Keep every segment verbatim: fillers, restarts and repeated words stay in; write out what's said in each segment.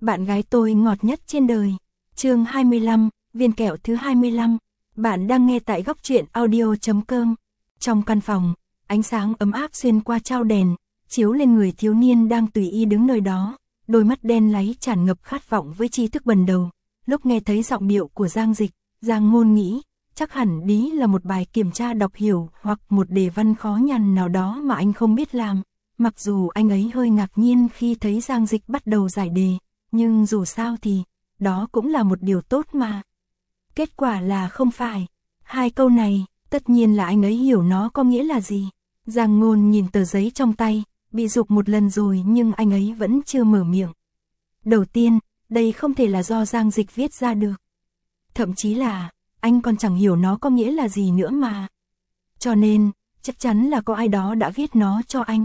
bạn gái tôi ngọt nhất trên đời. Chương hai mươi lăm, viên kẹo thứ hai mươi lăm. Bạn đang nghe tại góc truyện audio chấm com. Trong căn phòng, ánh sáng ấm áp xuyên qua trao đèn, chiếu lên người thiếu niên đang tùy ý đứng nơi đó, đôi mắt đen láy tràn ngập khát vọng với tri thức bần đầu. Lúc nghe thấy giọng điệu của Giang Dịch, Giang Ngôn nghĩ, chắc hẳn đi là một bài kiểm tra đọc hiểu hoặc một đề văn khó nhằn nào đó mà anh không biết làm. Mặc dù anh ấy hơi ngạc nhiên khi thấy Giang Dịch bắt đầu giải đề, nhưng dù sao thì, đó cũng là một điều tốt mà. Kết quả là không phải. Hai câu này, tất nhiên là anh ấy hiểu nó có nghĩa là gì. Giang Ngôn nhìn tờ giấy trong tay, bị giục một lần rồi nhưng anh ấy vẫn chưa mở miệng. Đầu tiên, đây không thể là do Giang Dịch viết ra được. Thậm chí là, anh còn chẳng hiểu nó có nghĩa là gì nữa mà. Cho nên, chắc chắn là có ai đó đã viết nó cho anh.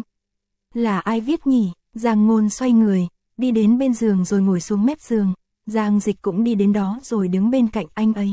Là ai viết nhỉ? Giang Ngôn xoay người, đi đến bên giường rồi ngồi xuống mép giường. Giang Dịch cũng đi đến đó rồi đứng bên cạnh anh ấy.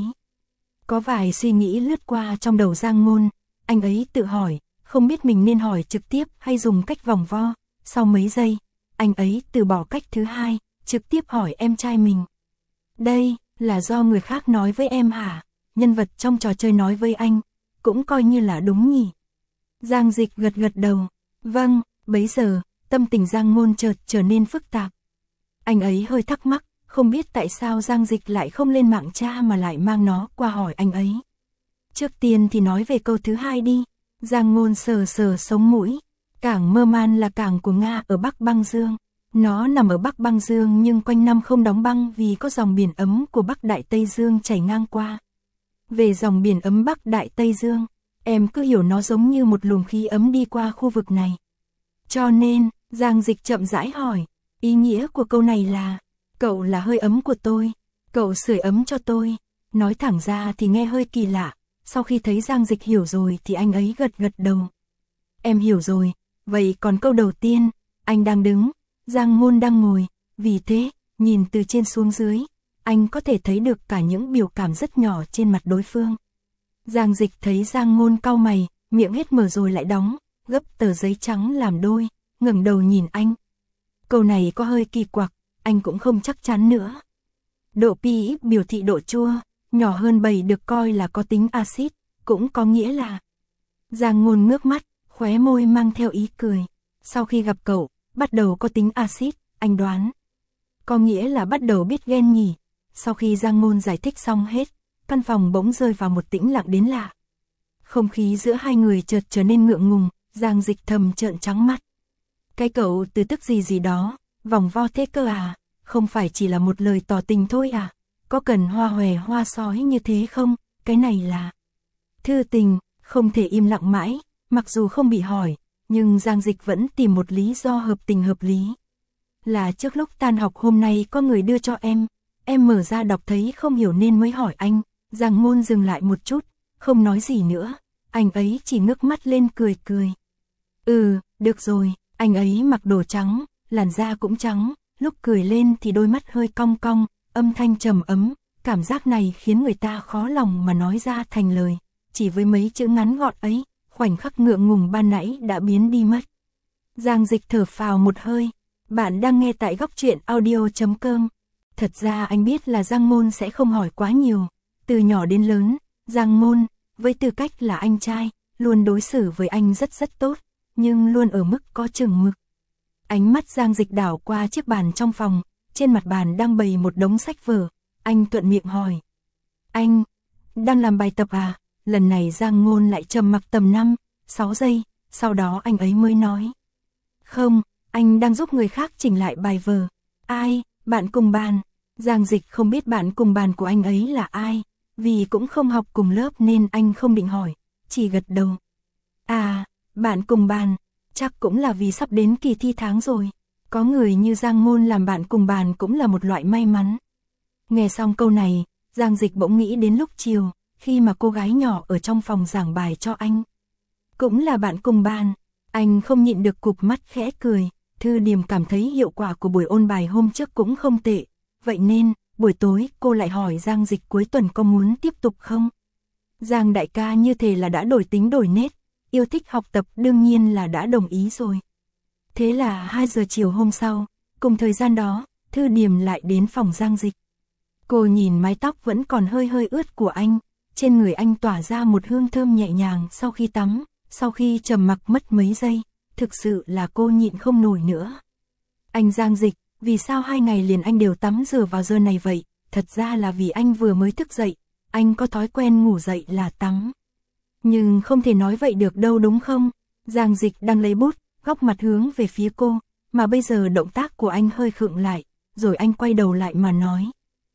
Có vài suy nghĩ lướt qua trong đầu Giang Ngôn, anh ấy tự hỏi, không biết mình nên hỏi trực tiếp hay dùng cách vòng vo. Sau mấy giây, anh ấy từ bỏ cách thứ hai, trực tiếp hỏi em trai mình. Đây, là do người khác nói với em hả? Nhân vật trong trò chơi nói với anh, cũng coi như là đúng nhỉ? Giang Dịch gật gật đầu. Vâng, bấy giờ, tâm tình Giang Ngôn chợt trở nên phức tạp. Anh ấy hơi thắc mắc, không biết tại sao Giang Dịch lại không lên mạng tra mà lại mang nó qua hỏi anh ấy. Trước tiên thì nói về câu thứ hai đi. Giang Ngôn sờ sờ sống mũi. Cảng Mơ Man là cảng của Nga ở Bắc Băng Dương. Nó nằm ở Bắc Băng Dương nhưng quanh năm không đóng băng vì có dòng biển ấm của Bắc Đại Tây Dương chảy ngang qua. Về dòng biển ấm Bắc Đại Tây Dương, em cứ hiểu nó giống như một luồng khí ấm đi qua khu vực này. Cho nên, Giang Dịch chậm rãi hỏi, ý nghĩa của câu này là, cậu là hơi ấm của tôi, cậu sưởi ấm cho tôi. Nói thẳng ra thì nghe hơi kỳ lạ, sau khi thấy Giang Dịch hiểu rồi thì anh ấy gật gật đầu. Em hiểu rồi, vậy còn câu đầu tiên, anh đang đứng, Giang Ngôn đang ngồi, vì thế, nhìn từ trên xuống dưới, anh có thể thấy được cả những biểu cảm rất nhỏ trên mặt đối phương. Giang Dịch thấy Giang Ngôn cau mày, miệng hết mở rồi lại đóng, gấp tờ giấy trắng làm đôi, ngẩng đầu nhìn anh. Câu này có hơi kỳ quặc, anh cũng không chắc chắn nữa. Độ pH biểu thị độ chua, nhỏ hơn bảy được coi là có tính axit, cũng có nghĩa là. Giang Ngôn ngước mắt, khóe môi mang theo ý cười. Sau khi gặp cậu, bắt đầu có tính axit, anh đoán. Có nghĩa là bắt đầu biết ghen nhỉ. Sau khi Giang Ngôn giải thích xong hết, căn phòng bỗng rơi vào một tĩnh lặng đến lạ. Không khí giữa hai người chợt trở nên ngượng ngùng, Giang Dịch thầm trợn trắng mắt. Cái cậu từ tức gì gì đó, vòng vo thế cơ à, không phải chỉ là một lời tỏ tình thôi à, có cần hoa hòe hoa sói như thế không, cái này là thư tình, không thể im lặng mãi, mặc dù không bị hỏi, nhưng Giang Dịch vẫn tìm một lý do hợp tình hợp lý. Là trước lúc tan học hôm nay có người đưa cho em, em mở ra đọc thấy không hiểu nên mới hỏi anh. Giang Ngôn dừng lại một chút, không nói gì nữa, anh ấy chỉ ngước mắt lên cười cười. Ừ, được rồi, anh ấy mặc đồ trắng, làn da cũng trắng, lúc cười lên thì đôi mắt hơi cong cong, âm thanh trầm ấm, cảm giác này khiến người ta khó lòng mà nói ra thành lời. Chỉ với mấy chữ ngắn gọn ấy, khoảnh khắc ngượng ngùng ban nãy đã biến đi mất. Giang Dịch thở phào một hơi, bạn đang nghe tại góc truyện audio chấm com. Thật ra anh biết là Giang Ngôn sẽ không hỏi quá nhiều. Từ nhỏ đến lớn, Giang Ngôn, với tư cách là anh trai, luôn đối xử với anh rất rất tốt, nhưng luôn ở mức có chừng mực. Ánh mắt Giang Dịch đảo qua chiếc bàn trong phòng, trên mặt bàn đang bày một đống sách vở, anh thuận miệng hỏi. Anh, đang làm bài tập à? Lần này Giang Ngôn lại trầm mặc tầm năm, sáu giây, sau đó anh ấy mới nói. Không, anh đang giúp người khác chỉnh lại bài vở. Ai, bạn cùng bàn? Giang Dịch không biết bạn cùng bàn của anh ấy là ai, vì cũng không học cùng lớp nên anh không định hỏi, chỉ gật đầu. À, bạn cùng bàn, chắc cũng là vì sắp đến kỳ thi tháng rồi, có người như Giang Ngôn làm bạn cùng bàn cũng là một loại may mắn. Nghe xong câu này, Giang Dịch bỗng nghĩ đến lúc chiều, khi mà cô gái nhỏ ở trong phòng giảng bài cho anh. Cũng là bạn cùng bàn, anh không nhịn được cụp mắt khẽ cười, Thư Điềm cảm thấy hiệu quả của buổi ôn bài hôm trước cũng không tệ, vậy nên, buổi tối cô lại hỏi Giang Dịch cuối tuần có muốn tiếp tục không? Giang đại ca như thế là đã đổi tính đổi nết, yêu thích học tập đương nhiên là đã đồng ý rồi. Thế là hai giờ chiều hôm sau, cùng thời gian đó, Thư Điềm lại đến phòng Giang Dịch. Cô nhìn mái tóc vẫn còn hơi hơi ướt của anh, trên người anh tỏa ra một hương thơm nhẹ nhàng sau khi tắm, sau khi trầm mặc mất mấy giây, thực sự là cô nhịn không nổi nữa. Anh Giang Dịch, vì sao hai ngày liền anh đều tắm rửa vào giờ này vậy? Thật ra là vì anh vừa mới thức dậy, anh có thói quen ngủ dậy là tắm. Nhưng không thể nói vậy được đâu đúng không? Giang Dịch đang lấy bút, góc mặt hướng về phía cô, mà bây giờ động tác của anh hơi khựng lại, rồi anh quay đầu lại mà nói.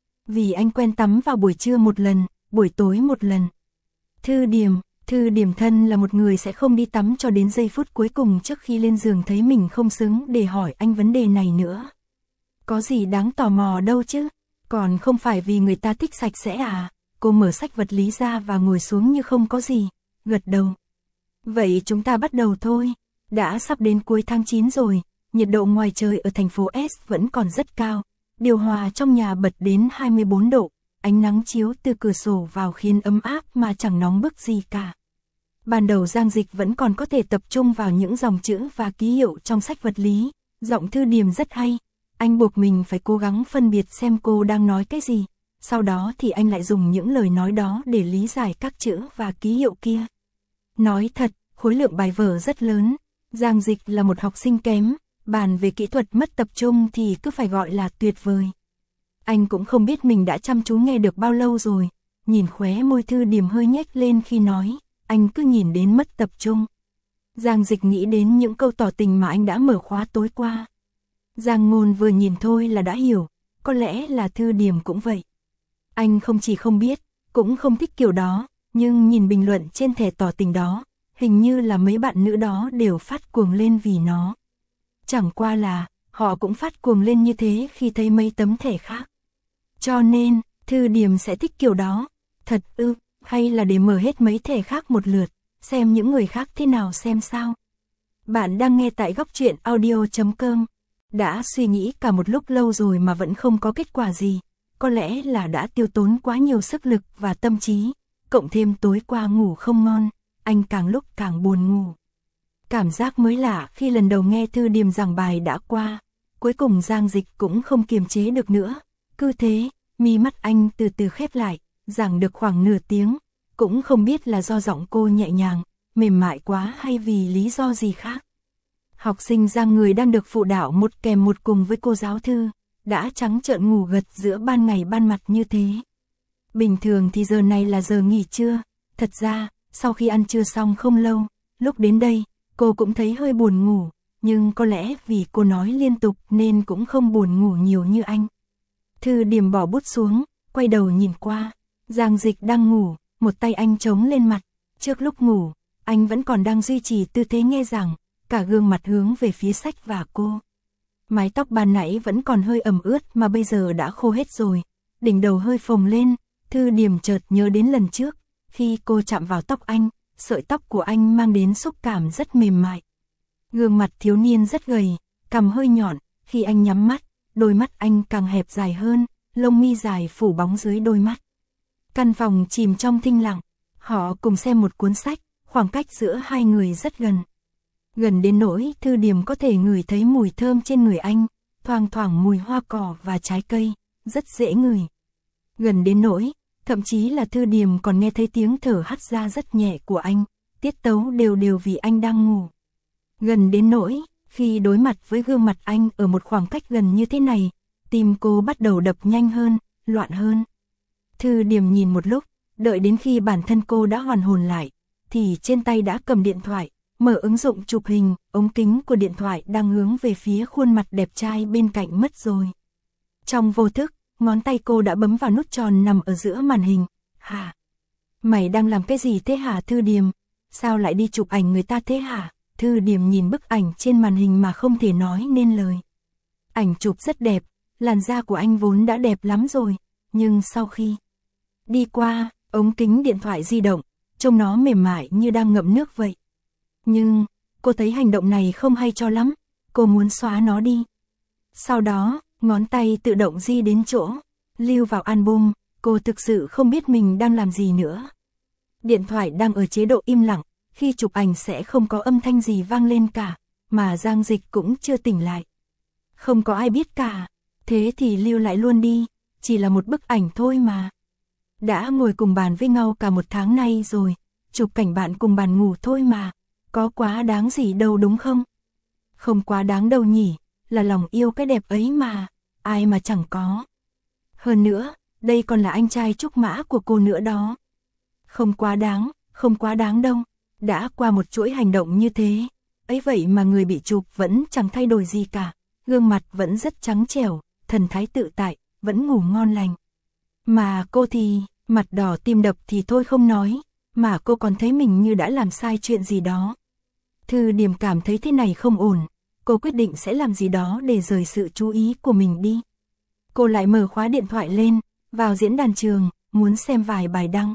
Vì anh quen tắm vào buổi trưa một lần, buổi tối một lần. Thư Điềm, Thư Điềm thân là một người sẽ không đi tắm cho đến giây phút cuối cùng trước khi lên giường thấy mình không xứng để hỏi anh vấn đề này nữa. Có gì đáng tò mò đâu chứ, còn không phải vì người ta thích sạch sẽ à? Cô mở sách vật lý ra và ngồi xuống như không có gì, gật đầu. Vậy chúng ta bắt đầu thôi, đã sắp đến cuối tháng chín rồi, nhiệt độ ngoài trời ở thành phố S vẫn còn rất cao, điều hòa trong nhà bật đến hai mươi bốn độ, ánh nắng chiếu từ cửa sổ vào khiến ấm áp mà chẳng nóng bức gì cả. Ban đầu Giang Dịch vẫn còn có thể tập trung vào những dòng chữ và ký hiệu trong sách vật lý, giọng Thư Điềm rất hay, anh buộc mình phải cố gắng phân biệt xem cô đang nói cái gì, sau đó thì anh lại dùng những lời nói đó để lý giải các chữ và ký hiệu kia. Nói thật, khối lượng bài vở rất lớn, Giang Dịch là một học sinh kém, bàn về kỹ thuật mất tập trung thì cứ phải gọi là tuyệt vời. Anh cũng không biết mình đã chăm chú nghe được bao lâu rồi, nhìn khóe môi Thư Điềm hơi nhếch lên khi nói, anh cứ nhìn đến mất tập trung. Giang Dịch nghĩ đến những câu tỏ tình mà anh đã mở khóa tối qua. Giang Ngôn vừa nhìn thôi là đã hiểu, có lẽ là Thư Điềm cũng vậy. Anh không chỉ không biết, cũng không thích kiểu đó, nhưng nhìn bình luận trên thẻ tỏ tình đó, hình như là mấy bạn nữ đó đều phát cuồng lên vì nó. Chẳng qua là, họ cũng phát cuồng lên như thế khi thấy mấy tấm thẻ khác. Cho nên, Thư Điềm sẽ thích kiểu đó. Thật ư, hay là để mở hết mấy thẻ khác một lượt, xem những người khác thế nào xem sao. Bạn đang nghe tại góc truyện audio chấm com. Đã suy nghĩ cả một lúc lâu rồi mà vẫn không có kết quả gì. Có lẽ là đã tiêu tốn quá nhiều sức lực và tâm trí, cộng thêm tối qua ngủ không ngon, anh càng lúc càng buồn ngủ. Cảm giác mới lạ khi lần đầu nghe Thư Điềm giảng bài đã qua, cuối cùng Giang Dịch cũng không kiềm chế được nữa. Cứ thế, mi mắt anh từ từ khép lại, giảng được khoảng nửa tiếng, cũng không biết là do giọng cô nhẹ nhàng, mềm mại quá hay vì lý do gì khác. Học sinh Giang người đang được phụ đạo một kèm một cùng với cô giáo Thư, đã trắng trợn ngủ gật giữa ban ngày ban mặt như thế. Bình thường thì giờ này là giờ nghỉ trưa, thật ra, sau khi ăn trưa xong không lâu, lúc đến đây, cô cũng thấy hơi buồn ngủ, nhưng có lẽ vì cô nói liên tục nên cũng không buồn ngủ nhiều như anh. Thư Điềm bỏ bút xuống, quay đầu nhìn qua, Giang Dịch đang ngủ, một tay anh chống lên mặt, trước lúc ngủ, anh vẫn còn đang duy trì tư thế nghe giảng, cả gương mặt hướng về phía sách và cô. Mái tóc ban nãy vẫn còn hơi ẩm ướt mà bây giờ đã khô hết rồi, đỉnh đầu hơi phồng lên, Thư Điềm chợt nhớ đến lần trước, khi cô chạm vào tóc anh, sợi tóc của anh mang đến xúc cảm rất mềm mại. Gương mặt thiếu niên rất gầy, cằm hơi nhọn, khi anh nhắm mắt, đôi mắt anh càng hẹp dài hơn, lông mi dài phủ bóng dưới đôi mắt. Căn phòng chìm trong thinh lặng, họ cùng xem một cuốn sách, khoảng cách giữa hai người rất gần. Gần đến nỗi Thư Điềm có thể ngửi thấy mùi thơm trên người anh, thoang thoảng mùi hoa cỏ và trái cây, rất dễ ngửi. Gần đến nỗi, thậm chí là Thư Điềm còn nghe thấy tiếng thở hắt ra rất nhẹ của anh, tiết tấu đều đều vì anh đang ngủ. Gần đến nỗi, khi đối mặt với gương mặt anh ở một khoảng cách gần như thế này, tim cô bắt đầu đập nhanh hơn, loạn hơn. Thư Điềm nhìn một lúc, đợi đến khi bản thân cô đã hoàn hồn lại, thì trên tay đã cầm điện thoại, mở ứng dụng chụp hình, ống kính của điện thoại đang hướng về phía khuôn mặt đẹp trai bên cạnh mất rồi. Trong vô thức, ngón tay cô đã bấm vào nút tròn nằm ở giữa màn hình. Hả? Mày đang làm cái gì thế hả Thư Điềm? Sao lại đi chụp ảnh người ta thế hả? Thư Điềm nhìn bức ảnh trên màn hình mà không thể nói nên lời. Ảnh chụp rất đẹp, làn da của anh vốn đã đẹp lắm rồi, nhưng sau khi đi qua ống kính điện thoại di động, trông nó mềm mại như đang ngậm nước vậy. Nhưng, cô thấy hành động này không hay cho lắm, cô muốn xóa nó đi. Sau đó, ngón tay tự động di đến chỗ, lưu vào album, cô thực sự không biết mình đang làm gì nữa. Điện thoại đang ở chế độ im lặng, khi chụp ảnh sẽ không có âm thanh gì vang lên cả, mà Giang Dịch cũng chưa tỉnh lại. Không có ai biết cả. Thế thì lưu lại luôn đi, chỉ là một bức ảnh thôi mà. Đã ngồi cùng bàn với nhau cả một tháng nay rồi, chụp cảnh bạn cùng bàn ngủ thôi mà, có quá đáng gì đâu đúng không? Không quá đáng đâu nhỉ, là lòng yêu cái đẹp ấy mà, ai mà chẳng có. Hơn nữa, đây còn là anh trai trúc mã của cô nữa đó. Không quá đáng, không quá đáng đâu, đã qua một chuỗi hành động như thế, ấy vậy mà người bị chụp vẫn chẳng thay đổi gì cả, gương mặt vẫn rất trắng trẻo, thần thái tự tại, vẫn ngủ ngon lành. Mà cô thì, mặt đỏ tim đập thì thôi không nói, mà cô còn thấy mình như đã làm sai chuyện gì đó. Thư Điềm cảm thấy thế này không ổn, cô quyết định sẽ làm gì đó để rời sự chú ý của mình đi. Cô lại mở khóa điện thoại lên, vào diễn đàn trường, muốn xem vài bài đăng.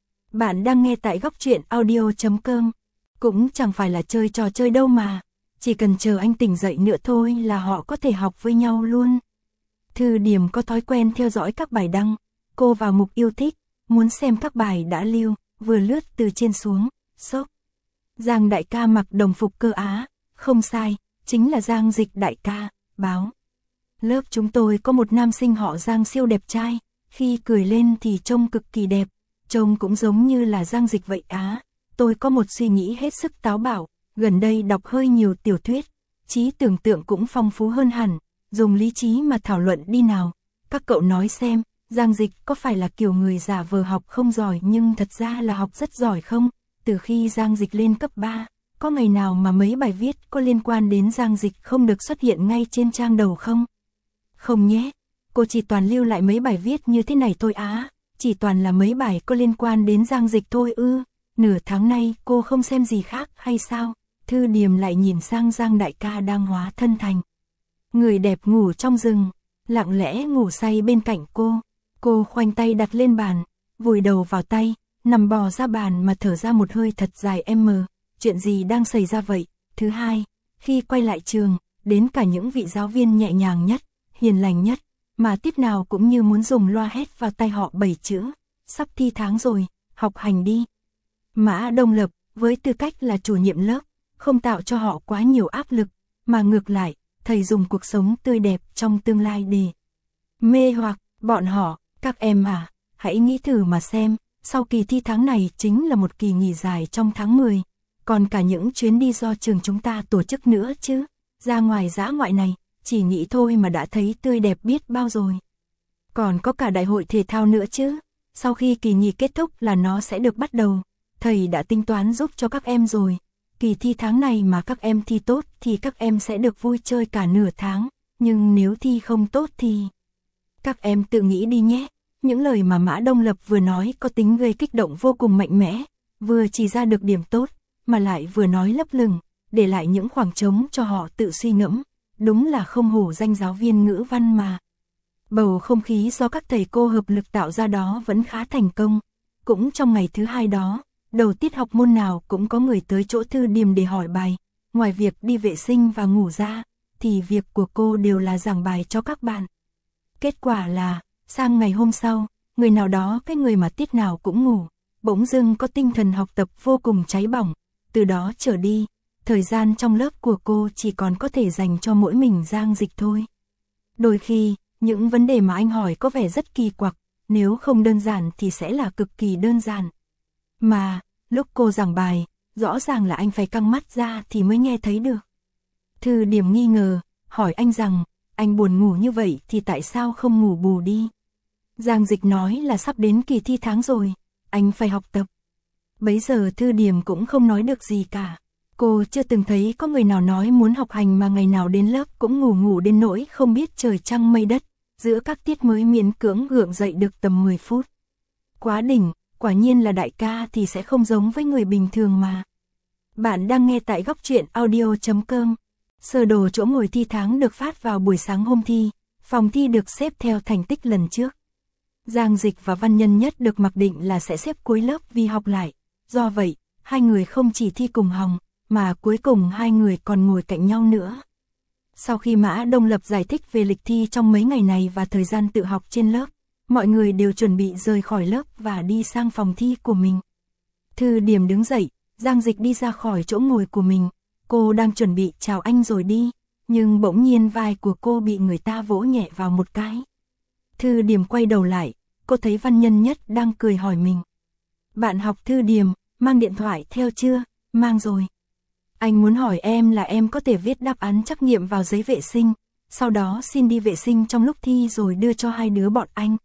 Bạn đang nghe tại góc truyện audio chấm com. Cũng chẳng phải là chơi trò chơi đâu mà, chỉ cần chờ anh tỉnh dậy nữa thôi là họ có thể học với nhau luôn. Thư Điềm có thói quen theo dõi các bài đăng, cô vào mục yêu thích, muốn xem các bài đã lưu, vừa lướt từ trên xuống, sốc. Giang đại ca mặc đồng phục cơ Á, không sai, chính là Giang Dịch đại ca, báo. Lớp chúng tôi có một nam sinh họ Giang siêu đẹp trai, khi cười lên thì trông cực kỳ đẹp, trông cũng giống như là Giang Dịch vậy á. Tôi có một suy nghĩ hết sức táo bạo, gần đây đọc hơi nhiều tiểu thuyết, trí tưởng tượng cũng phong phú hơn hẳn, dùng lý trí mà thảo luận đi nào. Các cậu nói xem, Giang Dịch có phải là kiểu người giả vờ học không giỏi nhưng thật ra là học rất giỏi không? Từ khi Giang Dịch lên cấp ba, có ngày nào mà mấy bài viết có liên quan đến Giang Dịch không được xuất hiện ngay trên trang đầu không? Không nhé, cô chỉ toàn lưu lại mấy bài viết như thế này thôi á, chỉ toàn là mấy bài có liên quan đến Giang Dịch thôi ư. Nửa tháng nay cô không xem gì khác hay sao? Thư Điềm lại nhìn sang Giang đại ca đang hóa thân thành người đẹp ngủ trong rừng, lặng lẽ ngủ say bên cạnh cô. Cô khoanh tay đặt lên bàn, vùi đầu vào tay, nằm bò ra bàn mà thở ra một hơi thật dài. Em mờ, chuyện gì đang xảy ra vậy? Thứ hai, khi quay lại trường, đến cả những vị giáo viên nhẹ nhàng nhất, hiền lành nhất, mà tiếp nào cũng như muốn dùng loa hét vào tay họ bảy chữ, sắp thi tháng rồi, học hành đi. Mã Đông Lập, với tư cách là chủ nhiệm lớp, không tạo cho họ quá nhiều áp lực, mà ngược lại, thầy dùng cuộc sống tươi đẹp trong tương lai để mê hoặc bọn họ. Các em à, hãy nghĩ thử mà xem, sau kỳ thi tháng này chính là một kỳ nghỉ dài trong tháng mười, còn cả những chuyến đi do trường chúng ta tổ chức nữa chứ. Ra ngoài dã ngoại này, chỉ nghĩ thôi mà đã thấy tươi đẹp biết bao rồi. Còn có cả đại hội thể thao nữa chứ, sau khi kỳ nghỉ kết thúc là nó sẽ được bắt đầu. Thầy đã tính toán giúp cho các em rồi, kỳ thi tháng này mà các em thi tốt thì các em sẽ được vui chơi cả nửa tháng, nhưng nếu thi không tốt thì... Các em tự nghĩ đi nhé, những lời mà Mã Đông Lập vừa nói có tính gây kích động vô cùng mạnh mẽ, vừa chỉ ra được điểm tốt, mà lại vừa nói lấp lửng, để lại những khoảng trống cho họ tự suy ngẫm, đúng là không hổ danh giáo viên ngữ văn mà. Bầu không khí do các thầy cô hợp lực tạo ra đó vẫn khá thành công, cũng trong ngày thứ hai đó. Đầu tiết học môn nào cũng có người tới chỗ Thư Điềm để hỏi bài, ngoài việc đi vệ sinh và ngủ ra, thì việc của cô đều là giảng bài cho các bạn. Kết quả là, sang ngày hôm sau, người nào đó cái người mà tiết nào cũng ngủ, bỗng dưng có tinh thần học tập vô cùng cháy bỏng, từ đó trở đi, thời gian trong lớp của cô chỉ còn có thể dành cho mỗi mình Giang Dịch thôi. Đôi khi, những vấn đề mà anh hỏi có vẻ rất kỳ quặc, nếu không đơn giản thì sẽ là cực kỳ đơn giản. Mà, lúc cô giảng bài, rõ ràng là anh phải căng mắt ra thì mới nghe thấy được. Thư Điềm nghi ngờ, hỏi anh rằng, anh buồn ngủ như vậy thì tại sao không ngủ bù đi? Giang Dịch nói là sắp đến kỳ thi tháng rồi, anh phải học tập. Bấy giờ Thư Điềm cũng không nói được gì cả. Cô chưa từng thấy có người nào nói muốn học hành mà ngày nào đến lớp cũng ngủ ngủ đến nỗi không biết trời trăng mây đất, giữa các tiết mới miễn cưỡng gượng dậy được tầm mười phút. Quá đỉnh, quả nhiên là đại ca thì sẽ không giống với người bình thường mà. Bạn đang nghe tại góc truyện audio chấm com. Sơ đồ chỗ ngồi thi tháng được phát vào buổi sáng hôm thi, phòng thi được xếp theo thành tích lần trước. Giang Dịch và Văn Nhân Nhất được mặc định là sẽ xếp cuối lớp vì học lại, do vậy, hai người không chỉ thi cùng hòng, mà cuối cùng hai người còn ngồi cạnh nhau nữa. Sau khi Mã Đông Lập giải thích về lịch thi trong mấy ngày này và thời gian tự học trên lớp, mọi người đều chuẩn bị rời khỏi lớp và đi sang phòng thi của mình. Thư Điềm đứng dậy, Giang Dịch đi ra khỏi chỗ ngồi của mình, cô đang chuẩn bị chào anh rồi đi, nhưng bỗng nhiên vai của cô bị người ta vỗ nhẹ vào một cái. Thư Điềm quay đầu lại, cô thấy Văn Nhân Nhất đang cười hỏi mình. Bạn học Thư Điềm, mang điện thoại theo chưa? Mang rồi. Anh muốn hỏi em là em có thể viết đáp án trắc nghiệm vào giấy vệ sinh, sau đó xin đi vệ sinh trong lúc thi rồi đưa cho hai đứa bọn anh.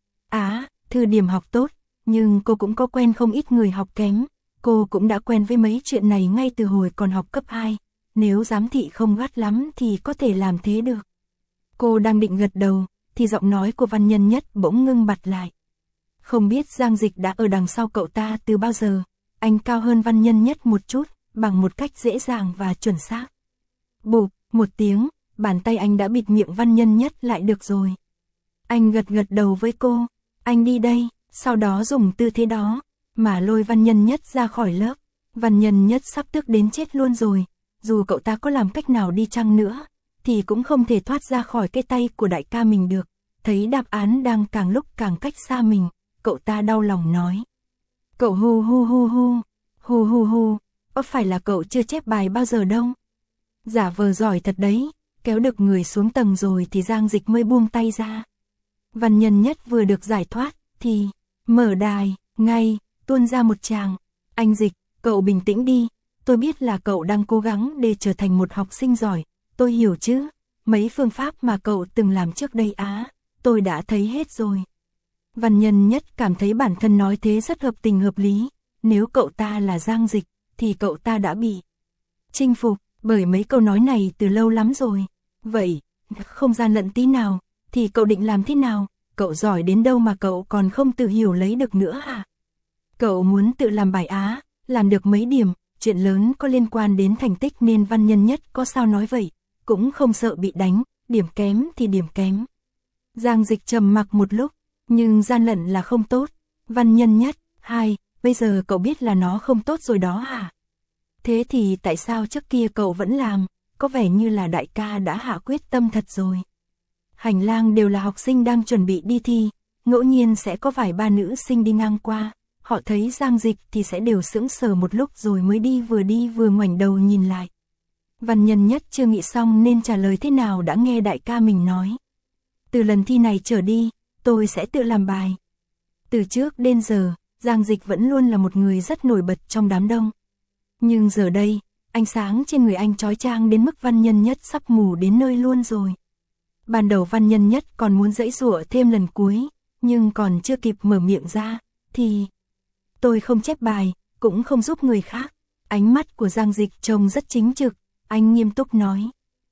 Á, Thư Điềm học tốt, nhưng cô cũng có quen không ít người học kém. Cô cũng đã quen với mấy chuyện này ngay từ hồi còn học cấp hai. Nếu giám thị không gắt lắm thì có thể làm thế được. Cô đang định gật đầu, thì giọng nói của Văn Nhân Nhất bỗng ngưng bặt lại. Không biết Giang Dịch đã ở đằng sau cậu ta từ bao giờ. Anh cao hơn Văn Nhân Nhất một chút, bằng một cách dễ dàng và chuẩn xác. Bụp, một tiếng, bàn tay anh đã bịt miệng Văn Nhân Nhất lại được rồi. Anh gật gật đầu với cô, anh đi đây, sau đó dùng tư thế đó, mà lôi Văn Nhân Nhất ra khỏi lớp. Văn Nhân Nhất sắp tức đến chết luôn rồi, dù cậu ta có làm cách nào đi chăng nữa, thì cũng không thể thoát ra khỏi cái tay của đại ca mình được. Thấy đáp án đang càng lúc càng cách xa mình, cậu ta đau lòng nói. Cậu hu hu hu hu, hu hu hu, có phải là cậu chưa chép bài bao giờ đâu? Giả vờ giỏi thật đấy, kéo được người xuống tầng rồi thì Giang Dịch mới buông tay ra. Văn Nhân Nhất vừa được giải thoát, thì mở đài, ngay, tuôn ra một tràng. Anh Dịch, cậu bình tĩnh đi, tôi biết là cậu đang cố gắng để trở thành một học sinh giỏi, tôi hiểu chứ, mấy phương pháp mà cậu từng làm trước đây á, tôi đã thấy hết rồi. Văn Nhân Nhất cảm thấy bản thân nói thế rất hợp tình hợp lý, nếu cậu ta là Giang Dịch, thì cậu ta đã bị chinh phục bởi mấy câu nói này từ lâu lắm rồi. Vậy, không gian lận tí nào, thì cậu định làm thế nào? Cậu giỏi đến đâu mà cậu còn không tự hiểu lấy được nữa à? Cậu muốn tự làm bài á, làm được mấy điểm, chuyện lớn có liên quan đến thành tích nên Văn Nhân Nhất có sao nói vậy, cũng không sợ bị đánh, điểm kém thì điểm kém. Giang Dịch trầm mặc một lúc, nhưng gian lận là không tốt. Văn Nhân Nhất, hai, bây giờ cậu biết là nó không tốt rồi đó hả? Thế thì tại sao trước kia cậu vẫn làm, có vẻ như là đại ca đã hạ quyết tâm thật rồi. Hành lang đều là học sinh đang chuẩn bị đi thi, ngẫu nhiên sẽ có vài ba nữ sinh đi ngang qua, họ thấy Giang Dịch thì sẽ đều sững sờ một lúc rồi mới đi vừa đi vừa ngoảnh đầu nhìn lại. Văn Nhân Nhất chưa nghĩ xong nên trả lời thế nào đã nghe đại ca mình nói. Từ lần thi này trở đi, tôi sẽ tự làm bài. Từ trước đến giờ, Giang Dịch vẫn luôn là một người rất nổi bật trong đám đông. Nhưng giờ đây, ánh sáng trên người anh chói chang đến mức Văn Nhân Nhất sắp mù đến nơi luôn rồi. Ban đầu Văn Nhân Nhất còn muốn giãy giụa thêm lần cuối, nhưng còn chưa kịp mở miệng ra, thì... Tôi không chép bài, cũng không giúp người khác. Ánh mắt của Giang Dịch trông rất chính trực, anh nghiêm túc nói.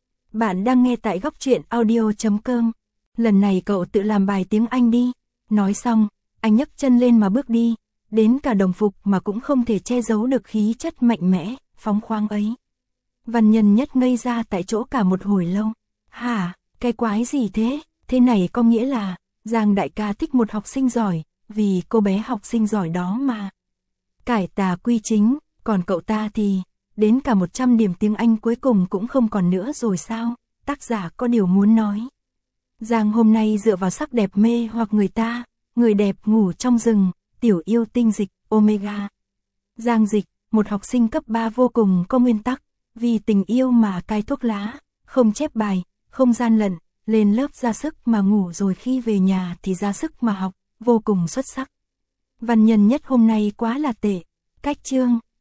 Bạn đang nghe tại góc truyện audio chấm com. Lần này cậu tự làm bài tiếng Anh đi. Nói xong, anh nhấc chân lên mà bước đi, đến cả đồng phục mà cũng không thể che giấu được khí chất mạnh mẽ, phóng khoáng ấy. Văn Nhân Nhất ngây ra tại chỗ cả một hồi lâu. Hả, cái quái gì thế? Thế này có nghĩa là, Giang đại ca thích một học sinh giỏi, vì cô bé học sinh giỏi đó mà cải tà quy chính, còn cậu ta thì, đến cả một trăm điểm tiếng Anh cuối cùng cũng không còn nữa rồi sao? Tác giả có điều muốn nói. Giang hôm nay dựa vào sắc đẹp mê hoặc người ta, người đẹp ngủ trong rừng, tiểu yêu tinh Dịch, Omega. Giang Dịch, một học sinh cấp ba vô cùng có nguyên tắc, vì tình yêu mà cai thuốc lá, không chép bài, không gian lận, lên lớp ra sức mà ngủ rồi khi về nhà thì ra sức mà học, vô cùng xuất sắc. Văn Nhân Nhất hôm nay quá là tệ. Cách chương